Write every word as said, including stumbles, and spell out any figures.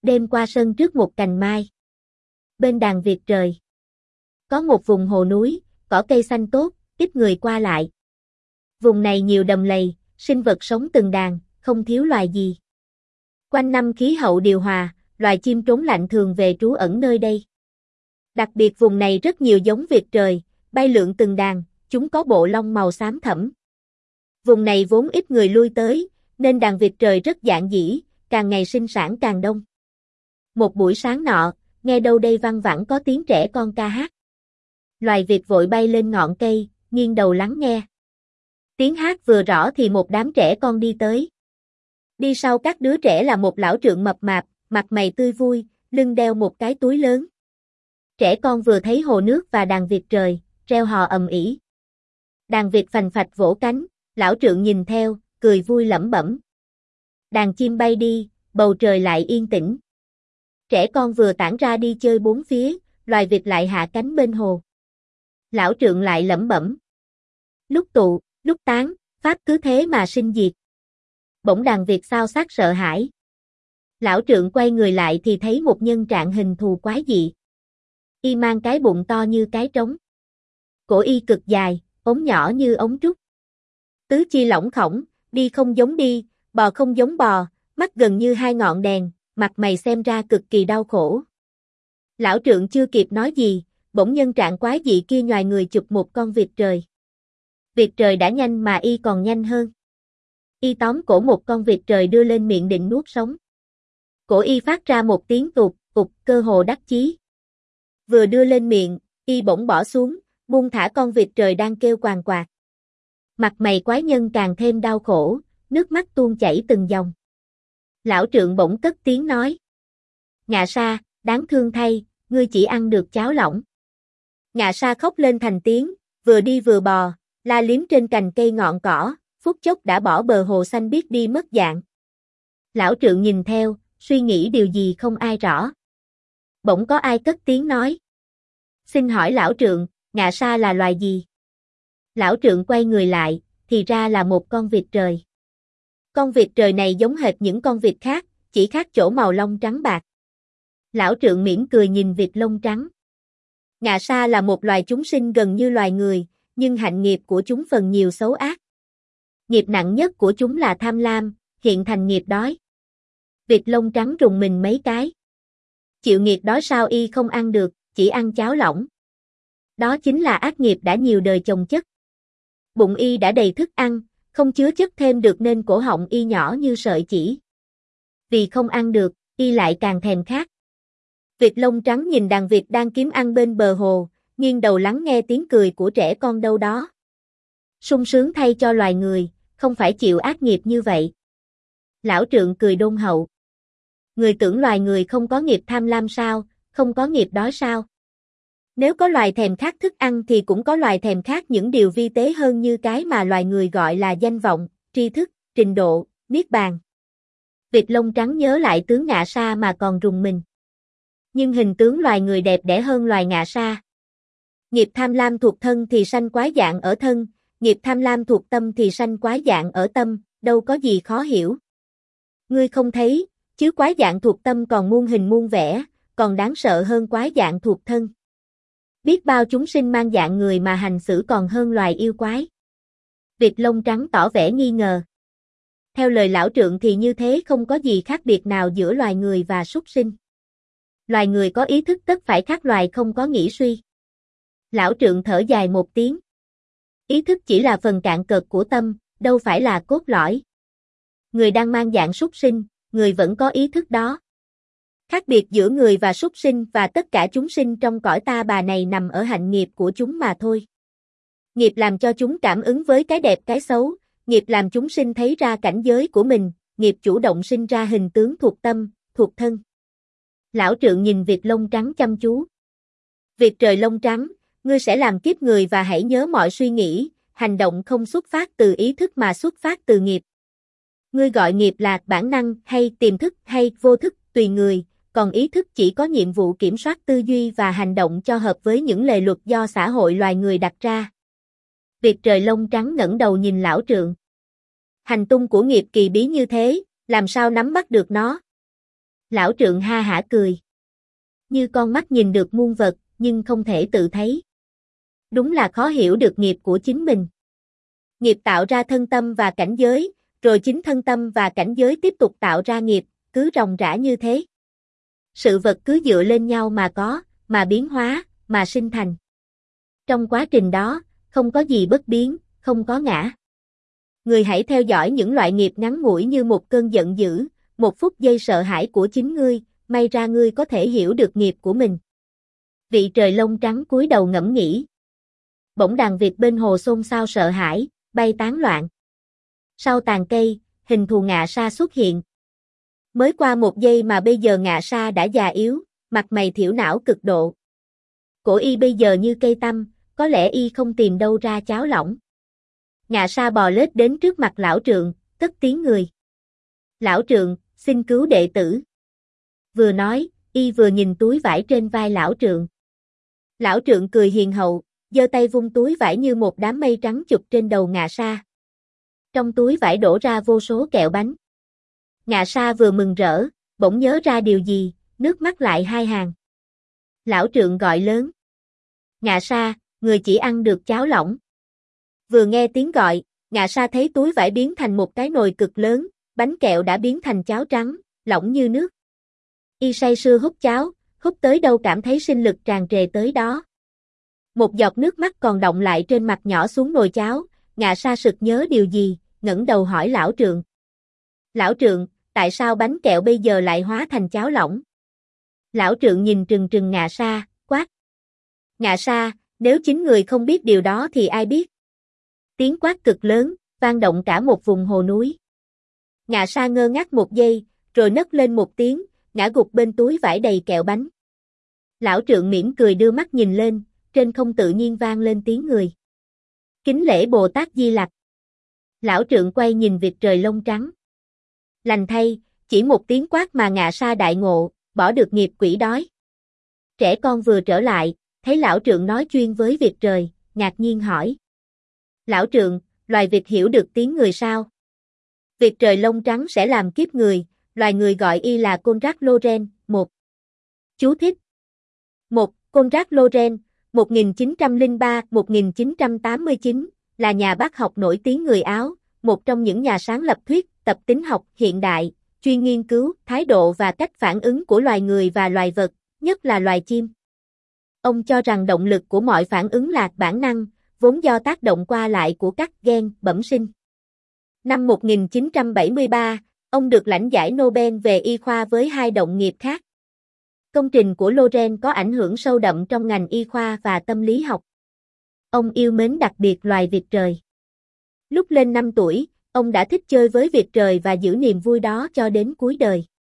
Đêm qua sân trước một cành mai. Bên đàn Việt trời. Có một vùng hồ núi, cỏ cây xanh tốt, ít người qua lại. Vùng này nhiều đầm lầy, sinh vật sống từng đàn, không thiếu loài gì. Quanh năm khí hậu điều hòa, loài chim trốn lạnh thường về trú ẩn nơi đây. Đặc biệt vùng này rất nhiều giống Việt trời, bay lượn từng đàn, chúng có bộ lông màu xám thẫm. Vùng này vốn ít người lui tới, nên đàn Việt trời rất dạn dĩ, càng ngày sinh sản càng đông. Một buổi sáng nọ, nghe đâu đây văng vẳng có tiếng trẻ con ca hát. Loài Việt vội bay lên ngọn cây, nghiêng đầu lắng nghe. Tiếng hát vừa rõ thì một đám trẻ con đi tới. Đi sau các đứa trẻ là một lão trượng mập mạp, mặt mày tươi vui, lưng đeo một cái túi lớn. Trẻ con vừa thấy hồ nước và đàn Việt trời, reo hò ầm ĩ. Đàn Việt phành phạch vỗ cánh, lão trượng nhìn theo, cười vui lẩm bẩm. Đàn chim bay đi, bầu trời lại yên tĩnh. Trẻ con vừa tản ra đi chơi bốn phía, loài Việt lại hạ cánh bên hồ. Lão trượng lại lẩm bẩm. Lúc tụ, lúc tán, pháp cứ thế mà sinh diệt. Bỗng đàn Việt xao xát sợ hãi. Lão trượng quay người lại thì thấy một nhân trạng hình thù quái dị. Y mang cái bụng to như cái trống. Cổ y cực dài, ống nhỏ như ống trúc. Tứ chi lỏng khổng, đi không giống đi, bò không giống bò, mắt gần như hai ngọn đèn, mặt mày xem ra cực kỳ đau khổ. Lão trượng chưa kịp nói gì, bỗng nhân trạng quái dị kia nhoài người chụp một con Việt trời. Việt trời đã nhanh mà y còn nhanh hơn. Y tóm cổ một con Việt trời đưa lên miệng định nuốt sống. Cổ y phát ra một tiếng tụt, tụt, cơ hồ đắc chí. Vừa đưa lên miệng, y bỗng bỏ xuống, buông thả con Việt trời đang kêu quàng quạt. Mặt mày quái nhân càng thêm đau khổ, nước mắt tuôn chảy từng dòng. Lão trượng bỗng cất tiếng nói. Ngạ Sa, đáng thương thay, ngươi chỉ ăn được cháo lỏng. Ngạ Sa khóc lên thành tiếng, vừa đi vừa bò, la liếm trên cành cây ngọn cỏ, phút chốc đã bỏ bờ hồ xanh biếc đi mất dạng. Lão trượng nhìn theo, suy nghĩ điều gì không ai rõ. Bỗng có ai cất tiếng nói. Xin hỏi lão trượng, Ngạ Sa là loài gì? Lão trượng quay người lại, thì ra là một con Việt trời. Con Việt trời này giống hệt những con Việt khác, chỉ khác chỗ màu lông trắng bạc. Lão trượng mỉm cười nhìn Việt lông trắng. Ngạ Sa là một loài chúng sinh gần như loài người, nhưng hạnh nghiệp của chúng phần nhiều xấu ác. Nghiệp nặng nhất của chúng là tham lam, hiện thành nghiệp đói. Việt lông trắng rùng mình mấy cái. Chịu nghiệp đói sao y không ăn được, chỉ ăn cháo lỏng. Đó chính là ác nghiệp đã nhiều đời chồng chất. Bụng y đã đầy thức ăn, không chứa chất thêm được nên cổ họng y nhỏ như sợi chỉ. Vì không ăn được, y lại càng thèm khát. Việt lông trắng nhìn đàn Việt đang kiếm ăn bên bờ hồ, nghiêng đầu lắng nghe tiếng cười của trẻ con đâu đó. Sung sướng thay cho loài người, không phải chịu ác nghiệp như vậy. Lão trượng cười đôn hậu. Người tưởng loài người không có nghiệp tham lam sao, không có nghiệp đói sao? Nếu có loài thèm khát thức ăn thì cũng có loài thèm khát những điều vi tế hơn như cái mà loài người gọi là danh vọng, tri thức, trình độ, niết bàn. Việt lông trắng nhớ lại tướng Ngạ Sa mà còn rùng mình. Nhưng hình tướng loài người đẹp đẽ hơn loài Ngạ Sa. Nghiệp tham lam thuộc thân thì sanh quái dạng ở thân, nghiệp tham lam thuộc tâm thì sanh quái dạng ở tâm, đâu có gì khó hiểu. Ngươi không thấy, chứ quái dạng thuộc tâm còn muôn hình muôn vẻ, còn đáng sợ hơn quái dạng thuộc thân. Biết bao chúng sinh mang dạng người mà hành xử còn hơn loài yêu quái. Việt lông trắng tỏ vẻ nghi ngờ. Theo lời lão trượng thì như thế không có gì khác biệt nào giữa loài người và súc sinh. Loài người có ý thức tất phải khác loài không có nghĩ suy. Lão trượng thở dài một tiếng. Ý thức chỉ là phần cạn cợt của tâm, đâu phải là cốt lõi. Người đang mang dạng súc sinh, người vẫn có ý thức đó. Khác biệt giữa người và súc sinh và tất cả chúng sinh trong cõi ta bà này nằm ở hạnh nghiệp của chúng mà thôi. Nghiệp làm cho chúng cảm ứng với cái đẹp cái xấu, nghiệp làm chúng sinh thấy ra cảnh giới của mình, nghiệp chủ động sinh ra hình tướng thuộc tâm, thuộc thân. Lão trượng nhìn Việt lông trắng chăm chú. Việt trời lông trắng, ngươi sẽ làm kiếp người và hãy nhớ mọi suy nghĩ, hành động không xuất phát từ ý thức mà xuất phát từ nghiệp. Ngươi gọi nghiệp là bản năng hay tiềm thức hay vô thức tùy người, còn ý thức chỉ có nhiệm vụ kiểm soát tư duy và hành động cho hợp với những lề luật do xã hội loài người đặt ra. Việt trời lông trắng ngẩng đầu nhìn lão trượng. Hành tung của nghiệp kỳ bí như thế, làm sao nắm bắt được nó? Lão trượng ha hả cười. Như con mắt nhìn được muôn vật, nhưng không thể tự thấy. Đúng là khó hiểu được nghiệp của chính mình. Nghiệp tạo ra thân tâm và cảnh giới, rồi chính thân tâm và cảnh giới tiếp tục tạo ra nghiệp, cứ ròng rã như thế. Sự vật cứ dựa lên nhau mà có, mà biến hóa, mà sinh thành. Trong quá trình đó, không có gì bất biến, không có ngã. Người hãy theo dõi những loại nghiệp ngắn ngủi như một cơn giận dữ, một phút giây sợ hãi của chính ngươi, may ra ngươi có thể hiểu được nghiệp của mình. Vị trời lông trắng cúi đầu ngẫm nghĩ. Bỗng đàn vịt bên hồ xôn xao sợ hãi, bay tán loạn. Sau tàn cây, hình thù Ngạ Sa xuất hiện. Mới qua một giây mà bây giờ Ngạ Sa đã già yếu, mặt mày thiểu não cực độ. Cổ y bây giờ như cây tăm, có lẽ y không tìm đâu ra cháo lỏng. Ngạ Sa bò lết đến trước mặt lão trượng, cất tiếng người. Lão trượng, xin cứu đệ tử. Vừa nói, y vừa nhìn túi vải trên vai lão trượng. Lão trượng cười hiền hậu, giơ tay vung túi vải như một đám mây trắng chụp trên đầu Ngạ Sa. Trong túi vải đổ ra vô số kẹo bánh. Ngạ Sa vừa mừng rỡ, bỗng nhớ ra điều gì, nước mắt lại hai hàng. Lão trượng gọi lớn. Ngạ Sa, người chỉ ăn được cháo lỏng. Vừa nghe tiếng gọi, Ngạ Sa thấy túi vải biến thành một cái nồi cực lớn, bánh kẹo đã biến thành cháo trắng, lỏng như nước. Y say sưa hút cháo, hút tới đâu cảm thấy sinh lực tràn trề tới đó. Một giọt nước mắt còn đọng lại trên mặt nhỏ xuống nồi cháo, Ngạ Sa sực nhớ điều gì, ngẩng đầu hỏi lão trượng. Lão trượng, tại sao bánh kẹo bây giờ lại hóa thành cháo lỏng? Lão trượng nhìn trừng trừng Ngạ Sa, quát. Ngạ Sa, nếu chính người không biết điều đó thì ai biết? Tiếng quát cực lớn, vang động cả một vùng hồ núi. Ngạ Sa ngơ ngác một giây, rồi nấc lên một tiếng, ngã gục bên túi vải đầy kẹo bánh. Lão trượng mỉm cười đưa mắt nhìn lên, trên không tự nhiên vang lên tiếng người. Kính lễ Bồ Tát Di Lặc. Lão trượng quay nhìn vịt trời lông trắng. Lành thay, chỉ một tiếng quát mà Ngạ Sa đại ngộ, bỏ được nghiệp quỷ đói. Trẻ con vừa trở lại, thấy lão trượng nói chuyên với vịt trời, ngạc nhiên hỏi. Lão trượng, loài vịt hiểu được tiếng người sao? Vịt trời lông trắng sẽ làm kiếp người, loài người gọi y là Konrad Lorenz. Một. Chú thích. Một. Konrad Lorenz, một nghìn chín trăm lẻ ba đến một nghìn chín trăm tám mươi chín, là nhà bác học nổi tiếng người Áo, một trong những nhà sáng lập thuyết tập tính học hiện đại, chuyên nghiên cứu thái độ và cách phản ứng của loài người và loài vật, nhất là loài chim. Ông cho rằng động lực của mọi phản ứng là bản năng, vốn do tác động qua lại của các gen bẩm sinh. Năm một nghìn chín trăm bảy mươi ba, ông được lãnh giải Nobel về y khoa với hai đồng nghiệp khác. Công trình của Lorenz có ảnh hưởng sâu đậm trong ngành y khoa và tâm lý học. Ông yêu mến đặc biệt loài vịt trời. Lúc lên năm tuổi, ông đã thích chơi với vịt trời và giữ niềm vui đó cho đến cuối đời.